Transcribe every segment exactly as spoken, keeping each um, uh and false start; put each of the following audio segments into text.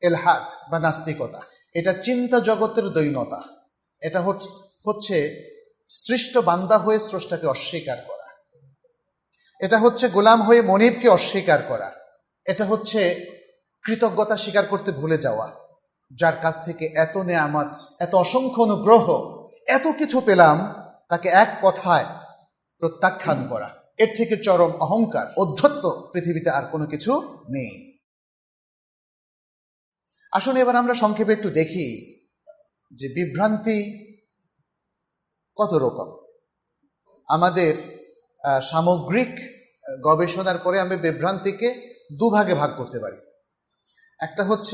এলহাদ বা নাস্তিকতা, এটা চিন্তা জগতের দৈনতা। এটা হচ্ছে সৃষ্ট বান্দা হয়ে স্রষ্টাকে অস্বীকার করা, এটা হচ্ছে গোলাম হয়ে মনিবকে অস্বীকার করা, এটা হচ্ছে কৃতজ্ঞতা স্বীকার করতে ভুলে যাওয়া, যার কাছ থেকে এত নেয়ামত, এত অসংখ্য অনুগ্রহ, এত কিছু পেলাম, তাকে এক কথায় প্রত্যাখ্যান করা। এর থেকে চরম অহংকার, অধ্যত্ব পৃথিবীতে আর কোনো কিছু নেই। আসুন এবার আমরা সংক্ষেপে একটু দেখি যে বিভ্রান্তি কত রকম। আমাদের সামগ্রিক গবেষণার পরে আমি বিভ্রান্তিকে দুভাগে ভাগ করতে পারি। একটা হচ্ছে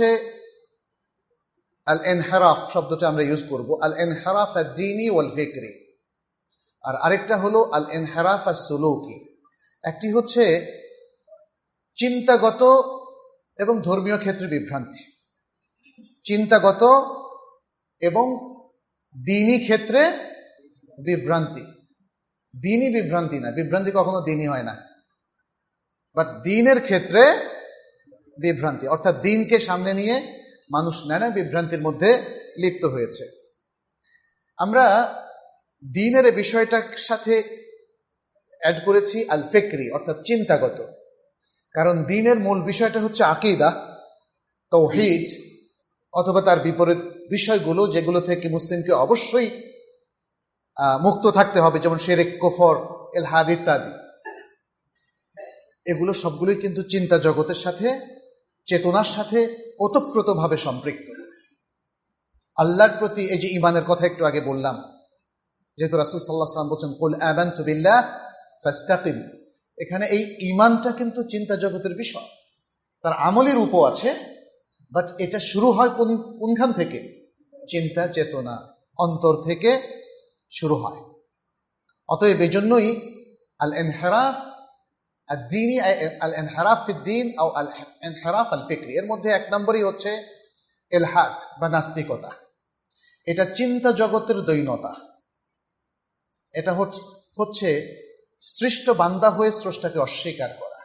আল ইনহিরাফ শব্দটা আমরা ইউজ করব, আল ইনহিরাফ আদ-দীনি ওয়াল ফিকরি, আর আরেকটা হলো আল ইনহিরাফ আস-সুলুকি। একটি হচ্ছে চিন্তাগত এবং ধর্মীয় ক্ষেত্রে বিভ্রান্তি, চিন্তাগত এবং দ্বীনি ক্ষেত্রে বিভ্রান্তি। দ্বীনি বিভ্রান্তি না, বিভ্রান্তি কখনো দ্বীনি হয় না, বাট দ্বীনের ক্ষেত্রে বিভ্রান্তি, অর্থাৎ দ্বীনকে সামনে নিয়ে মানুষ নানা বিভ্রান্তির মধ্যে লিপ্ত হয়েছে। আমরা দ্বীনের বিষয়টার সাথে অ্যাড করেছি আল ফিকরি, অর্থাৎ চিন্তাগত, কারণ দ্বীনের মূল বিষয়টা হচ্ছে আকীদা, তাওহীদ, অথবা তার বিপরীত বিষয়গুলো, যেগুলো থেকে মুসলিমকে অবশ্যই মুক্ত থাকতে হবে, যেমন শিরক, কুফর, ইলহাদ ইত্যাদি। এগুলো সবগুলোই কিন্তু চিন্তা জগতের সাথে, চেতনার সাথে ওতপ্রোতভাবে সম্পৃক্ত। আল্লাহর প্রতি এই যে ঈমানের কথা একটু আগে বললাম, যেহেতু রাসূল সাল্লাল্লাহু আলাইহি ওয়াসাল্লাম বলেছেন কুল আমানতু বিল্লাহ ফাস্তাকিম, এখানে এই ঈমানটা কিন্তু চিন্তা জগতের বিষয়, তার আমলি রূপও আছে, বাট এটা শুরু হয় কোন কোনখান থেকে? চিন্তা চেতনা, অন্তর থেকে শুরু হয়। অতএব এই জন্যই আল ইনহিরাফ আদ-দীনি, আল ইনহিরাফ ফিদ-দীন ও আল ইনহিরাফ আল ফিকরি, এর মধ্যে এক নম্বরই হচ্ছে ইলহাদ বা নাস্তিকতা। এটা চিন্তা জগতের দৈনতা, এটা হচ্ছে সৃষ্ট বান্দা হয়ে স্রষ্টাকে অস্বীকার করা,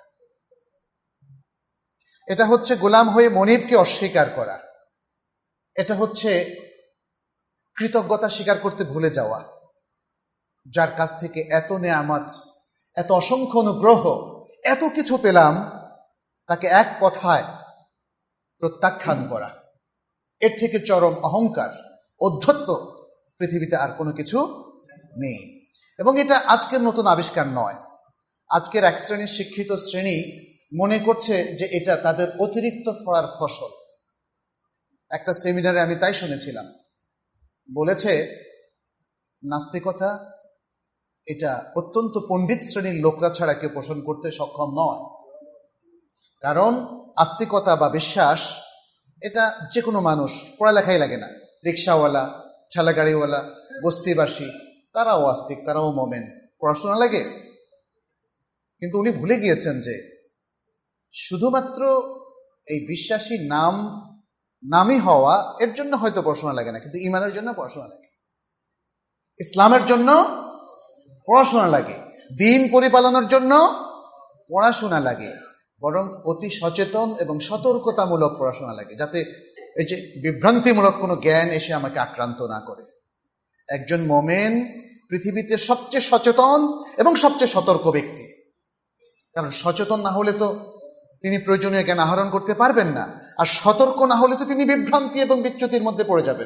এটা হচ্ছে গোলাম হয়ে মনিবকে অস্বীকার করা, এটা হচ্ছে কৃতজ্ঞতা স্বীকার করতে ভুলে যাওয়া, যার কাছ থেকে এত নেয়ামত, এত অসংখ্য অনুগ্রহ, এত কিছু পেলাম, তাকে এক কথায় প্রত্যাখ্যান করা। এর থেকে চরম অহংকার, অধ্যত্ব পৃথিবীতে আর কোনো কিছু নেই। এবং এটা আজকের নতুন আবিষ্কার নয়। আজকের এক শ্রেণীর শিক্ষিত শ্রেণী মনে করছে যে এটা তাদের অতিরিক্ত ফড়ার ফসল। একটা সেমিনারে আমি তাই শুনেছিলাম, বলেছে নাস্তিকতা এটা অত্যন্ত পণ্ডিত শ্রেণীর লোকরা ছাড়া কেউ পোষণ করতে সক্ষম নয়, কারণ আস্তিকতা বা বিশ্বাস এটা যে কোনো মানুষ, পড়ালেখাই লাগে না, রিক্সাওয়ালা, ঠেলাগাড়িওয়ালা, বস্তিবাসী, তারাও আস্তিক, তারাও মোমেন, পড়াশোনা লাগে। কিন্তু উনি ভুলে গিয়েছেন যে শুধুমাত্র এই বিশ্বাসী নাম নামই হওয়া এর জন্য হয়তো পড়াশোনা লাগে না, কিন্তু ঈমানের জন্য পড়াশোনা লাগে, ইসলামের জন্য পড়াশোনা লাগে, দ্বীন পরিপালনের জন্য পড়াশোনা লাগে, বরং অতি সচেতন এবং সতর্কতামূলক পড়াশোনা লাগে, যাতে এই যে বিভ্রান্তিমূলক কোনো জ্ঞান এসে আমাকে আক্রান্ত না করে। একজন মোমেন পৃথিবীতে সবচেয়ে সচেতন এবং সবচেয়ে সতর্ক ব্যক্তি, কারণ সচেতন না হলে তো তিনি প্রয়োজনীয় জ্ঞান আহরণ করতে পারবেন না, আর সতর্ক না হলে তো তিনি বিভ্রান্তি এবং বিচ্যুতির মধ্যে পড়ে যাবেন।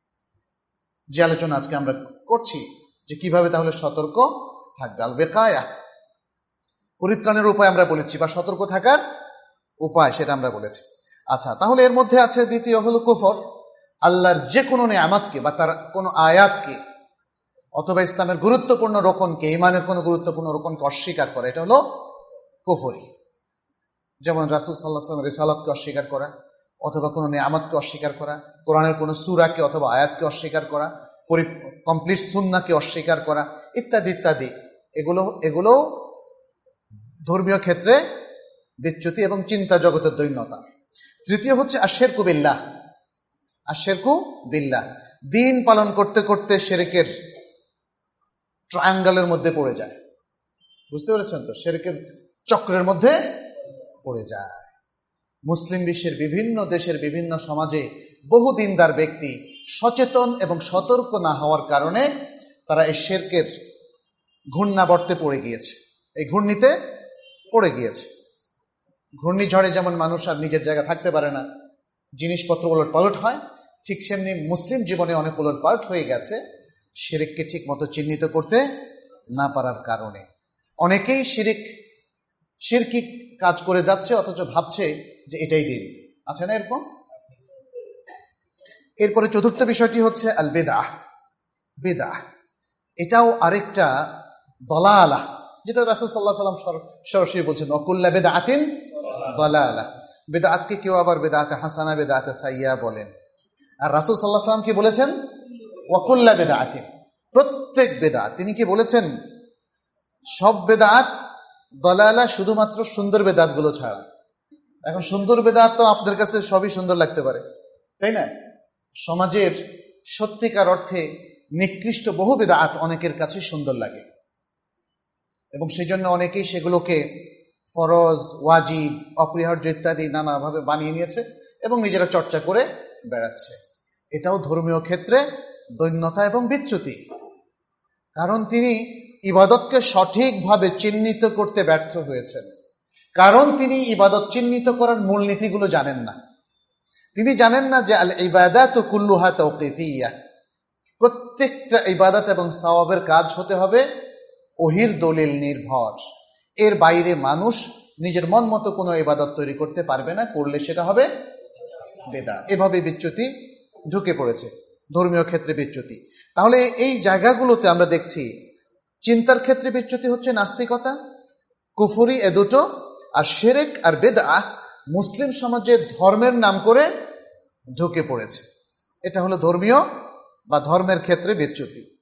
যে আলোচনা আজকে আমরা করছি যে কিভাবে তাহলে সতর্ক থাকবে, আল ওয়াকায়া, পরিত্রাণের উপায় আমরা বলেছি, বা সতর্ক থাকার উপায় সেটা আমরা বলেছি। আচ্ছা, তাহলে এর মধ্যে আছে দ্বিতীয় হলো কুফর, আল্লাহর যে কোনো নেয়ামতকে বা তার কোনো আয়াতকে অথবা ইসলামের গুরুত্বপূর্ণ রোকনকে, ঈমানের কোনো গুরুত্বপূর্ণ রোকনকে অস্বীকার করা, এটা হলো কুফরি। যেমন রাসূল সাল্লাল্লাহু আলাইহি ওয়াসাল্লাম রিসালাতকে অস্বীকার করা, অথবা কোনো নেয়ামতকে অস্বীকার করা, কোরআনের কোনো সূরাকে অথবা আয়াতকে অস্বীকার করা, কমপ্লিট সুন্নাহকে অস্বীকার করা, ইত্যাদি ইত্যাদি। এগুলো এগুলো ধর্মীয় ক্ষেত্রে বিচ্যুতি এবং চিন্তা জগতের দৈন্যতা। তৃতীয় হচ্ছে আশিরকু বিল্লাহ, আশিরকু বিল্লাহ, দ্বীন পালন করতে করতে শিরকের ট্রায়াঙ্গলের মধ্যে পড়ে যায়। বুঝতে পেরেছেন তো? শিরকের চক্রের মধ্যে পড়ে যায়। মুসলিম বিশ্বের বিভিন্ন দেশের বিভিন্ন সমাজে বহু দিনদার ব্যক্তি সচেতন এবং সতর্ক না হওয়ার কারণে তারা এই শিরকের ঘূর্ণাবর্তে পড়ে গিয়েছে, এই ঘূর্ণিতে পড়ে গিয়েছে। ঘূর্ণিঝড়ে যেমন মানুষ আর নিজের জায়গা থাকতে পারে না, জিনিসপত্র ওলট পালট হয়, ঠিক সেমনি মুসলিম জীবনে অনেক ওলট পালট হয়ে গেছে শিরককে ঠিক মতো চিহ্নিত করতে না পারার কারণে। অনেকেই শিরিক শিরকি কাজ করে যাচ্ছে অথচ ভাবছে যে এটাই দিন। আছে না এরকম? এরপরে চতুর্থ বিষয়টি হচ্ছে আল বিদআহ। বিদআহ এটাও আরেকটা দলালা, যেটা রাসূল সাল্লাল্লাহু আলাইহি ওয়াসাল্লাম সরাসরি বলছেন ওয়াকুল্লা বিদআতিন দলালা। বিদআতকে কেউ আবার বিদআতে হাসানা, বিদআতে সাইয়্যা বলেন। আর রাসূল সাল্লাল্লাহু আলাইহি ওয়াসাল্লাম কি বলেছেন? ওয়াকুল্লা বিদআতিন, প্রত্যেক বিদআত। তিনি কি বলেছেন? সব বিদআত দলালা, শুধুমাত্র সুন্দর বেদাত গুলো ছাড়া। এখন সুন্দর বেদাত তো আপনাদের কাছে সবই সুন্দর লাগতে পারে, তাই না? সমাজের সত্যিকার অর্থে নিকৃষ্ট বহু বেদাত অনেকের কাছে সুন্দর লাগে এবং সেই জন্য অনেকেই সেগুলোকে ফরজ, ওয়াজিব, অপরিহার্য ইত্যাদি নানাভাবে বানিয়ে নিয়েছে এবং নিজেরা চর্চা করে বেড়াচ্ছে। এটাও ধর্মীয় ক্ষেত্রে দৈন্যতা এবং বিচ্যুতি, কারণ তিনি ইবাদতকে সঠিকভাবে চিহ্নিত করতে ব্যর্থ হয়েছেন। কারণ তিনি ইবাদত চিহ্নিত করার মূলনীতিগুলো জানেন না। তিনি জানেন না যে আল ইবাদাতু কুল্লুহা তাওকিফিয়া, প্রত্যেকটা ইবাদত এবং সওয়াবের কাজ হতে হবে ওহির দলিল নির্ভর। এর বাইরে মানুষ নিজের মন মতো কোনো ইবাদত তৈরি করতে পারবে না, করলে সেটা হবে বেদাত। এভাবে বিচ্যুতি ঢুকে পড়েছে, ধর্মীয় ক্ষেত্রে বিচ্যুতি। তাহলে এই জায়গাগুলোতে আমরা দেখছি চিন্তার ক্ষেত্রে বিচ্যুতি হচ্ছে নাস্তিকতা, কুফরি, এ দুটো। আর শিরক আর বিদআহ মুসলিম সমাজে ধর্মের নাম করে ঢুকে পড়েছে। এটা হলো ধর্মীয় বা ধর্মের ক্ষেত্রে বিচ্যুতি।